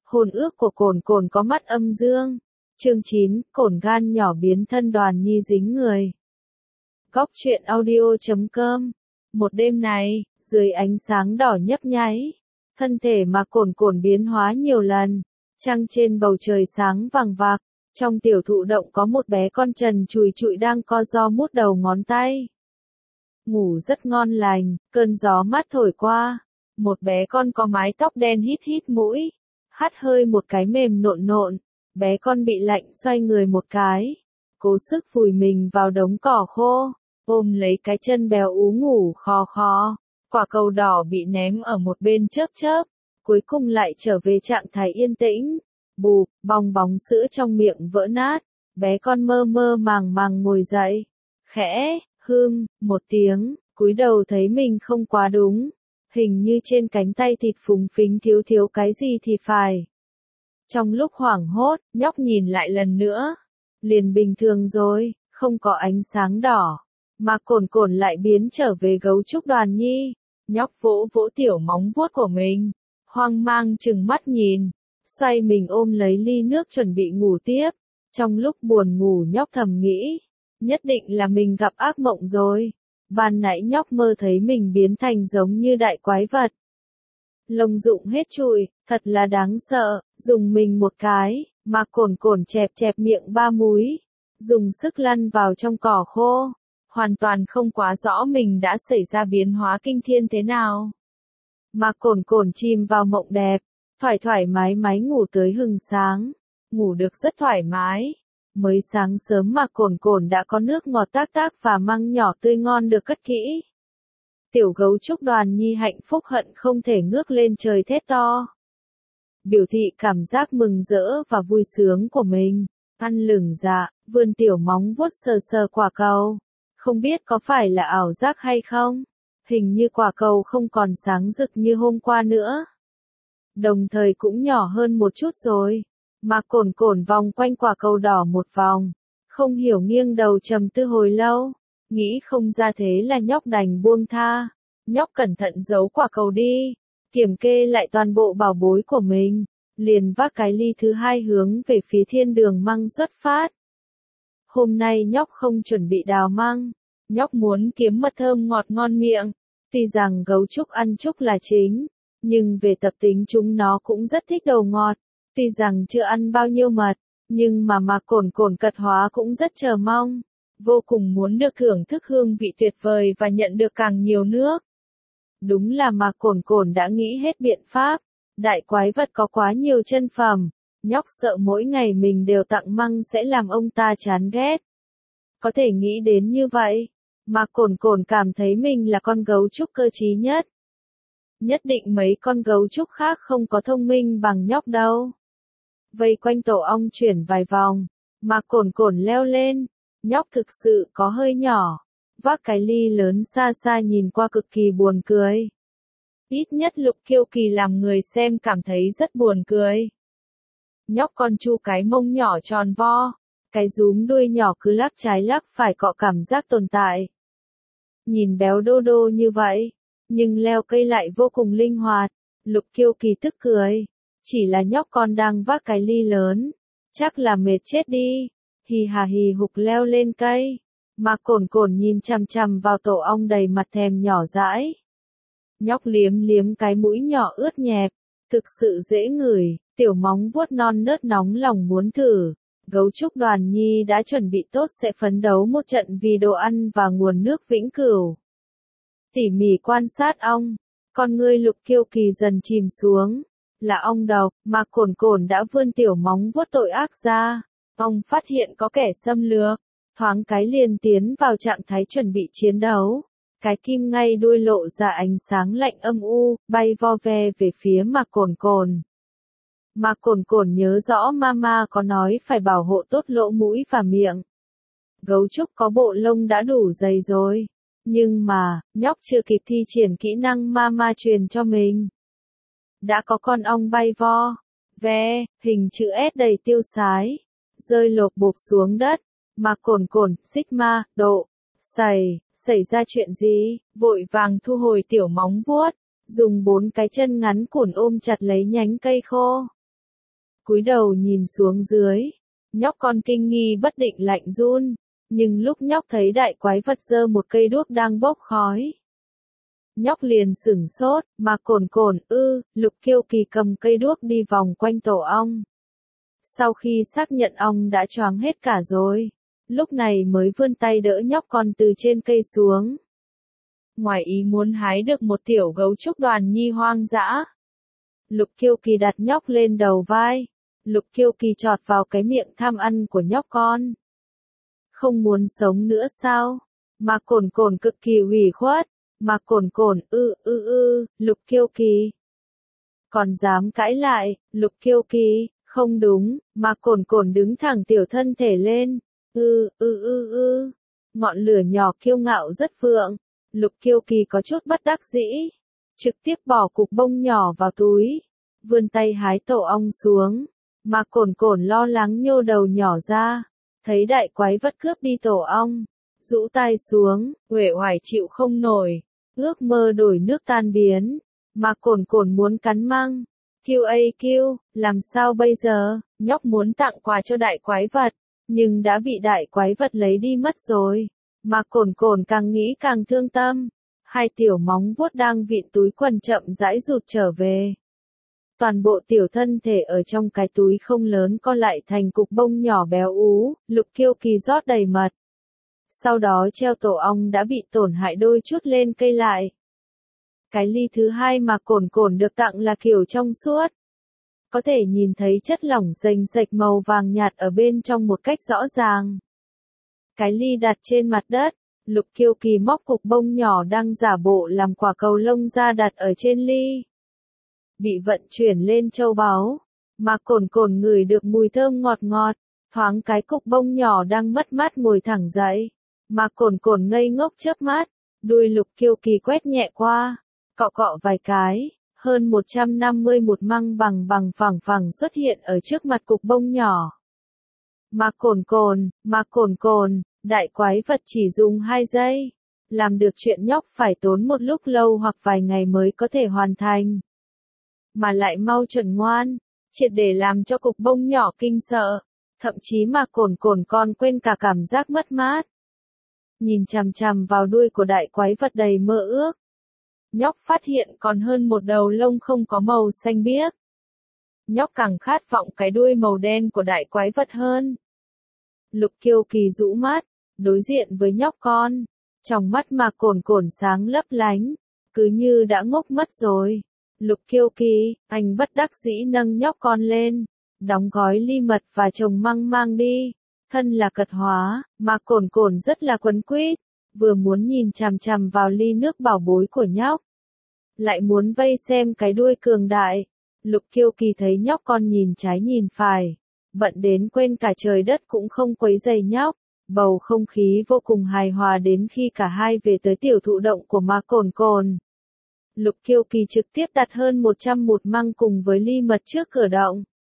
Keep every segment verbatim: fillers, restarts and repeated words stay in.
Hôn ước của Cồn Cồn có mắt âm dương. Chương chín, Cồn gan nhỏ biến thân Đoàn Nhi dính người. Góc truyện audio chấm com. Một đêm này, dưới ánh sáng đỏ nhấp nháy, thân thể mà Cồn Cồn biến hóa nhiều lần, trăng trên bầu trời sáng vàng vặc, trong tiểu thụ động có một bé con trần trụi trụi đang co ro mút đầu ngón tay. Ngủ rất ngon lành, cơn gió mát thổi qua, một bé con có mái tóc đen hít hít mũi, hắt hơi một cái mềm nộn nộn, bé con bị lạnh xoay người một cái, cố sức vùi mình vào đống cỏ khô, ôm lấy cái chân béo ú ngủ khò khò, quả cầu đỏ bị ném ở một bên chớp chớp, cuối cùng lại trở về trạng thái yên tĩnh, bụp, bong bóng sữa trong miệng vỡ nát, bé con mơ mơ màng màng ngồi dậy, khẽ, hưm, một tiếng, cúi đầu thấy mình không quá đúng. Hình như trên cánh tay thịt phúng phính thiếu thiếu cái gì thì phải. Trong lúc hoảng hốt, nhóc nhìn lại lần nữa. Liền bình thường rồi, không có ánh sáng đỏ. Mà Cồn Cồn lại biến trở về gấu trúc Đoàn Nhi. Nhóc vỗ vỗ tiểu móng vuốt của mình. Hoang mang chừng mắt nhìn. Xoay mình ôm lấy ly nước chuẩn bị ngủ tiếp. Trong lúc buồn ngủ nhóc thầm nghĩ. Nhất định là mình gặp ác mộng rồi. Ban nãy nhóc mơ thấy mình biến thành giống như đại quái vật. Lông rụng hết trụi, thật là đáng sợ, dùng mình một cái, mà Cồn Cồn chẹp chẹp miệng ba múi, dùng sức lăn vào trong cỏ khô, hoàn toàn không quá rõ mình đã xảy ra biến hóa kinh thiên thế nào. Mà Cồn Cồn chìm vào mộng đẹp, thoải thoải mái mái ngủ tới hừng sáng, ngủ được rất thoải mái. Mới sáng sớm mà Cồn Cồn đã có nước ngọt tác tác và măng nhỏ tươi ngon được cất kỹ. Tiểu gấu trúc Đoàn Nhi hạnh phúc hận không thể ngước lên trời thét to. Biểu thị cảm giác mừng rỡ và vui sướng của mình. Ăn lửng dạ, vươn tiểu móng vuốt sờ sờ quả cầu. Không biết có phải là ảo giác hay không? Hình như quả cầu không còn sáng rực như hôm qua nữa. Đồng thời cũng nhỏ hơn một chút rồi. Mà Cồn Cồn vòng quanh quả cầu đỏ một vòng, không hiểu nghiêng đầu trầm tư hồi lâu, nghĩ không ra thế là nhóc đành buông tha, nhóc cẩn thận giấu quả cầu đi, kiểm kê lại toàn bộ bảo bối của mình, liền vác cái ly thứ hai hướng về phía thiên đường măng xuất phát. Hôm nay nhóc không chuẩn bị đào măng, nhóc muốn kiếm mật thơm ngọt ngon miệng, tuy rằng gấu trúc ăn trúc là chính, nhưng về tập tính chúng nó cũng rất thích đồ ngọt. Tuy rằng chưa ăn bao nhiêu mật, nhưng mà mà Cồn Cồn cật hóa cũng rất chờ mong, vô cùng muốn được thưởng thức hương vị tuyệt vời và nhận được càng nhiều nước. Đúng là mà Cồn Cồn đã nghĩ hết biện pháp, đại quái vật có quá nhiều chân phẩm, nhóc sợ mỗi ngày mình đều tặng măng sẽ làm ông ta chán ghét. Có thể nghĩ đến như vậy, mà Cồn Cồn cảm thấy mình là con gấu trúc cơ trí nhất. Nhất định mấy con gấu trúc khác không có thông minh bằng nhóc đâu. Vây quanh tổ ong chuyển vài vòng, mà Cồn Cồn leo lên, nhóc thực sự có hơi nhỏ, vác cái ly lớn xa xa nhìn qua cực kỳ buồn cười. Ít nhất Lục Kiêu Kỳ làm người xem cảm thấy rất buồn cười. Nhóc con chu cái mông nhỏ tròn vo, cái rúm đuôi nhỏ cứ lắc trái lắc phải cọ cảm giác tồn tại. Nhìn béo đô đô như vậy, nhưng leo cây lại vô cùng linh hoạt, Lục Kiêu Kỳ tức cười. Chỉ là nhóc con đang vác cái ly lớn, chắc là mệt chết đi, hì hà hì hục leo lên cây, mà Cồn Cồn nhìn chằm chằm vào tổ ong đầy mặt thèm nhỏ dãi. Nhóc liếm liếm cái mũi nhỏ ướt nhẹp, thực sự dễ ngửi, tiểu móng vuốt non nớt nóng lòng muốn thử. Gấu trúc Đoàn Nhi đã chuẩn bị tốt sẽ phấn đấu một trận vì đồ ăn và nguồn nước vĩnh cửu. Tỉ mỉ quan sát ong, con ngươi Lục Kiêu Kỳ dần chìm xuống. Là ong độc, mà Cồn Cồn đã vươn tiểu móng vuốt tội ác ra. Ong phát hiện có kẻ xâm lược, thoáng cái liền tiến vào trạng thái chuẩn bị chiến đấu. Cái kim ngay đuôi lộ ra ánh sáng lạnh âm u, bay vo ve về phía mà Cồn Cồn. Mà Cồn Cồn nhớ rõ mama có nói phải bảo hộ tốt lỗ mũi và miệng. Gấu trúc có bộ lông đã đủ dày rồi, nhưng mà, nhóc chưa kịp thi triển kỹ năng mama truyền cho mình. Đã có con ong bay vo, ve, hình chữ S đầy tiêu sái, rơi lộp bộp xuống đất, mà Cồn Cồn, Sigma, độ, sầy, xảy ra chuyện gì, vội vàng thu hồi tiểu móng vuốt, dùng bốn cái chân ngắn cùn ôm chặt lấy nhánh cây khô. cúi đầu nhìn xuống dưới. Nhóc con kinh nghi bất định lạnh run, nhưng lúc nhóc thấy đại quái vật giơ một cây đuốc đang bốc khói. Nhóc liền sửng sốt, mà cồn cồn, ư, Lục Kiêu Kỳ cầm cây đuốc đi vòng quanh tổ ong. Sau khi xác nhận ong đã choáng hết cả rồi, lúc này mới vươn tay đỡ nhóc con từ trên cây xuống. Ngoài ý muốn hái được một tiểu gấu trúc đoàn nhi hoang dã. Lục Kiêu Kỳ đặt nhóc lên đầu vai. Lục Kiêu Kỳ chọt vào cái miệng tham ăn của nhóc con. Không muốn sống nữa sao? Mà cồn cồn cực kỳ ủy khuất. Mà cồn cồn, ư ư ư, Lục Kiêu Kỳ. Còn dám cãi lại, Lục Kiêu Kỳ, không đúng, mà cồn cồn đứng thẳng tiểu thân thể lên. Ư ư ư ư, ngọn lửa nhỏ kiêu ngạo rất vượng. Lục Kiêu Kỳ có chút bất đắc dĩ. Trực tiếp bỏ cục bông nhỏ vào túi. Vươn tay hái tổ ong xuống. Mà cồn cồn lo lắng nhô đầu nhỏ ra. Thấy đại quái vật cướp đi tổ ong. Rũ tay xuống, uể oải chịu không nổi. Ước mơ đổi nước tan biến. Mà cồn cồn muốn cắn măng. Q A Q, làm sao bây giờ? Nhóc muốn tặng quà cho đại quái vật. Nhưng đã bị đại quái vật lấy đi mất rồi. Mà cồn cồn càng nghĩ càng thương tâm. Hai tiểu móng vuốt đang vịn túi quần chậm rãi rụt trở về. Toàn bộ tiểu thân thể ở trong cái túi không lớn co lại thành cục bông nhỏ béo ú. Lục Kiêu Kỳ rót đầy mật. Sau đó treo tổ ong đã bị tổn hại đôi chút lên cây lại. Cái ly thứ hai mà cồn cồn được tặng là kiểu trong suốt. Có thể nhìn thấy chất lỏng rành rạch màu vàng nhạt ở bên trong một cách rõ ràng. Cái ly đặt trên mặt đất. Lục Kiêu Kỳ móc cục bông nhỏ đang giả bộ làm quả cầu lông ra đặt ở trên ly. Bị vận chuyển lên châu báu. Mà cồn cồn ngửi được mùi thơm ngọt ngọt. Thoáng cái cục bông nhỏ đang mất mát ngồi thẳng dậy. Mà cồn cồn ngây ngốc chớp mắt. Đuôi Lục Kiêu Kỳ quét nhẹ qua. Cọ cọ vài cái. Hơn một trăm năm mươi một măng bằng bằng phẳng phẳng xuất hiện ở trước mặt cục bông nhỏ. Mà cồn cồn, mà cồn cồn, đại quái vật chỉ dùng hai giây. Làm được chuyện nhóc phải tốn một lúc lâu hoặc vài ngày mới có thể hoàn thành. Mà lại mau chuẩn ngoan, triệt để làm cho cục bông nhỏ kinh sợ. Thậm chí mà cồn cồn còn quên cả cảm giác mất mát. Nhìn chằm chằm vào đuôi của đại quái vật đầy mơ ước. Nhóc phát hiện còn hơn một đầu lông không có màu xanh biếc. Nhóc càng khát vọng cái đuôi màu đen của đại quái vật hơn. Lục Kiêu Kỳ rũ mắt, đối diện với nhóc con. Trong mắt mà cồn cồn sáng lấp lánh, cứ như đã ngốc mất rồi. Lục Kiêu Kỳ, anh bất đắc dĩ nâng nhóc con lên, đóng gói ly mật và trồng măng mang đi. Thân là cật hóa, mà cồn cồn rất là quấn quýt, vừa muốn nhìn chằm chằm vào ly nước bảo bối của nhóc, lại muốn vây xem cái đuôi cường đại. Lục Kiêu Kỳ thấy nhóc con nhìn trái nhìn phải, bận đến quên cả trời đất cũng không quấy rầy nhóc. Bầu không khí vô cùng hài hòa đến khi cả hai về tới tiểu thụ động của ma cồn cồn. Lục Kiêu Kỳ trực tiếp đặt hơn một trăm một măng cùng với ly mật trước cửa động.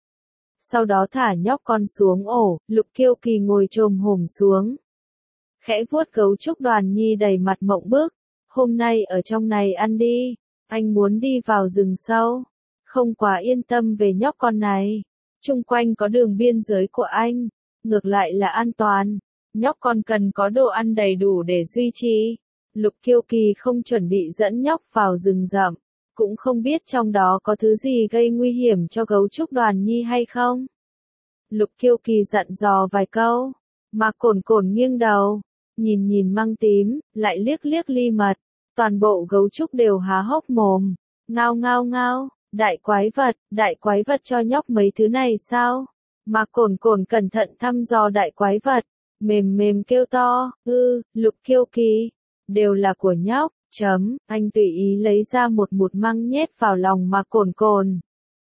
Sau đó thả nhóc con xuống ổ, Lục Kiêu Kỳ ngồi chồm hổm xuống. Khẽ vuốt gấu trúc đoàn nhi đầy mặt mộng bức. Hôm nay ở trong này ăn đi, anh muốn đi vào rừng sâu. Không quá yên tâm về nhóc con này. Chung quanh có đường biên giới của anh, ngược lại là an toàn. Nhóc con cần có đồ ăn đầy đủ để duy trì. Lục Kiêu Kỳ không chuẩn bị dẫn nhóc vào rừng rậm, cũng không biết trong đó có thứ gì gây nguy hiểm cho gấu trúc đoàn nhi hay không. Lục Kiêu Kỳ dặn dò vài câu, mà cồn cồn nghiêng đầu, nhìn nhìn măng tím, lại liếc liếc ly mật. Toàn bộ gấu trúc đều há hốc mồm, ngao ngao ngao, đại quái vật, đại quái vật cho nhóc mấy thứ này sao? Mà cồn cồn cẩn thận thăm dò đại quái vật. Mềm mềm kêu to, ư, Lục Kiêu Kỳ, đều là của nhóc, chấm, anh tùy ý lấy ra một một măng nhét vào lòng mà cồn cồn.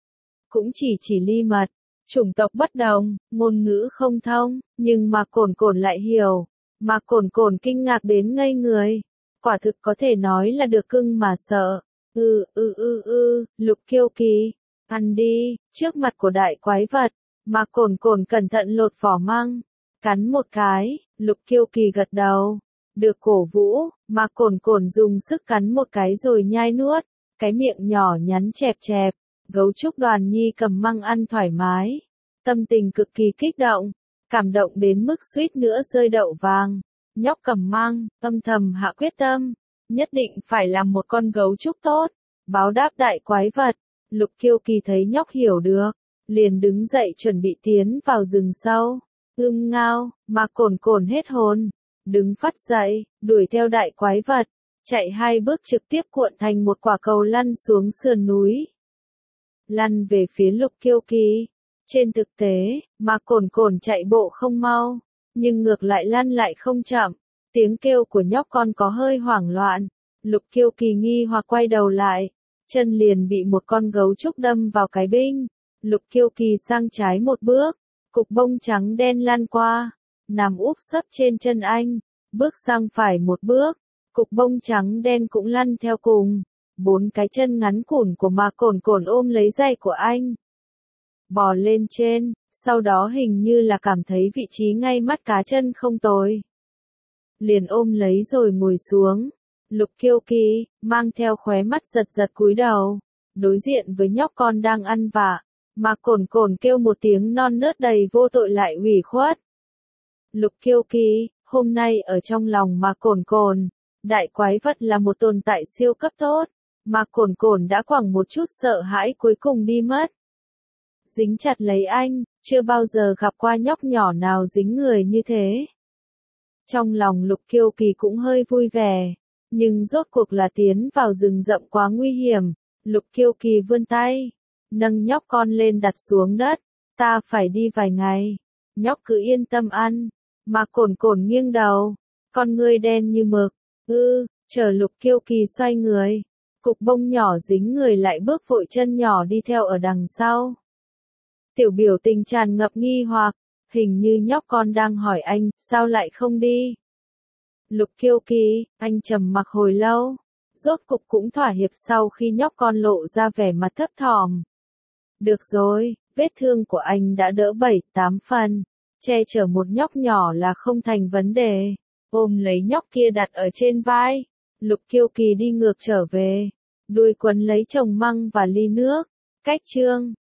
Cũng chỉ chỉ ly mật, chủng tộc bất đồng, ngôn ngữ không thông, nhưng mà cồn cồn lại hiểu, mà cồn cồn kinh ngạc đến ngây người, quả thực có thể nói là được cưng mà sợ, ư ư ư ư, Lục Kiêu Kỳ, ăn đi, trước mặt của đại quái vật, mà cồn cồn cẩn thận lột vỏ măng. Cắn một cái, Lục Kiêu Kỳ gật đầu. Được cổ vũ, mà cồn cồn dùng sức cắn một cái rồi nhai nuốt. Cái miệng nhỏ nhắn chẹp chẹp, Gấu trúc Đoàn Nhi cầm măng ăn thoải mái, tâm tình cực kỳ kích động, cảm động đến mức suýt nữa rơi đậu vàng. Nhóc cầm măng, âm thầm hạ quyết tâm, nhất định phải làm một con gấu trúc tốt, báo đáp đại quái vật. Lục Kiêu Kỳ thấy nhóc hiểu được, liền đứng dậy chuẩn bị tiến vào rừng sâu. Ưm ngao, mà cồn cồn hết hồn, đứng phắt dậy, đuổi theo đại quái vật, chạy hai bước trực tiếp cuộn thành một quả cầu lăn xuống sườn núi. Lăn về phía Lục Kiêu Kỳ. Trên thực tế, mà cồn cồn chạy bộ không mau, nhưng ngược lại lăn lại không chậm. Tiếng kêu của nhóc con có hơi hoảng loạn. Lục Kiêu Kỳ nghi hoặc quay đầu lại, chân liền bị một con gấu trúc đâm vào cái binh. Lục Kiêu Kỳ sang trái một bước, cục bông trắng đen lăn qua, nằm úp sấp trên chân anh. Bước sang phải một bước, cục bông trắng đen cũng lăn theo cùng. Bốn cái chân ngắn cùn của mà cồn cồn ôm lấy giày của anh, bò lên trên, sau đó hình như là cảm thấy vị trí ngay mắt cá chân không tồi, liền ôm lấy rồi ngồi xuống. Lục Kiêu Kỳ mang theo khóe mắt giật giật cúi đầu, đối diện với nhóc con đang ăn vạ, mà cồn cồn kêu một tiếng non nớt đầy vô tội lại ủy khuất. Lục Kiêu Kỳ, hôm nay ở trong lòng mà cồn cồn, đại quái vật là một tồn tại siêu cấp tốt, mà cồn cồn đã quẳng một chút sợ hãi cuối cùng đi mất. Dính chặt lấy anh, chưa bao giờ gặp qua nhóc nhỏ nào dính người như thế. Trong lòng Lục Kiêu Kỳ cũng hơi vui vẻ, nhưng rốt cuộc là tiến vào rừng rậm quá nguy hiểm. Lục Kiêu Kỳ vươn tay, nâng nhóc con lên đặt xuống đất. Ta phải đi vài ngày, nhóc cứ yên tâm ăn. Mà cồn cồn nghiêng đầu, con ngươi đen như mực. Ư, chờ Lục Kiêu Kỳ xoay người, cục bông nhỏ dính người lại bước vội chân nhỏ đi theo ở đằng sau. Tiểu biểu tình tràn ngập nghi hoặc, hình như nhóc con đang hỏi anh, sao lại không đi? Lục Kiêu Kỳ, anh trầm mặc hồi lâu, rốt cục cũng thỏa hiệp sau khi nhóc con lộ ra vẻ mặt thấp thỏm. Được rồi, vết thương của anh đã đỡ bảy, tám phần, che chở một nhóc nhỏ là không thành vấn đề. Ôm lấy nhóc kia đặt ở trên vai, Lục Kiêu Kỳ đi ngược trở về, đuôi quấn lấy chồng măng và ly nước. Cách chương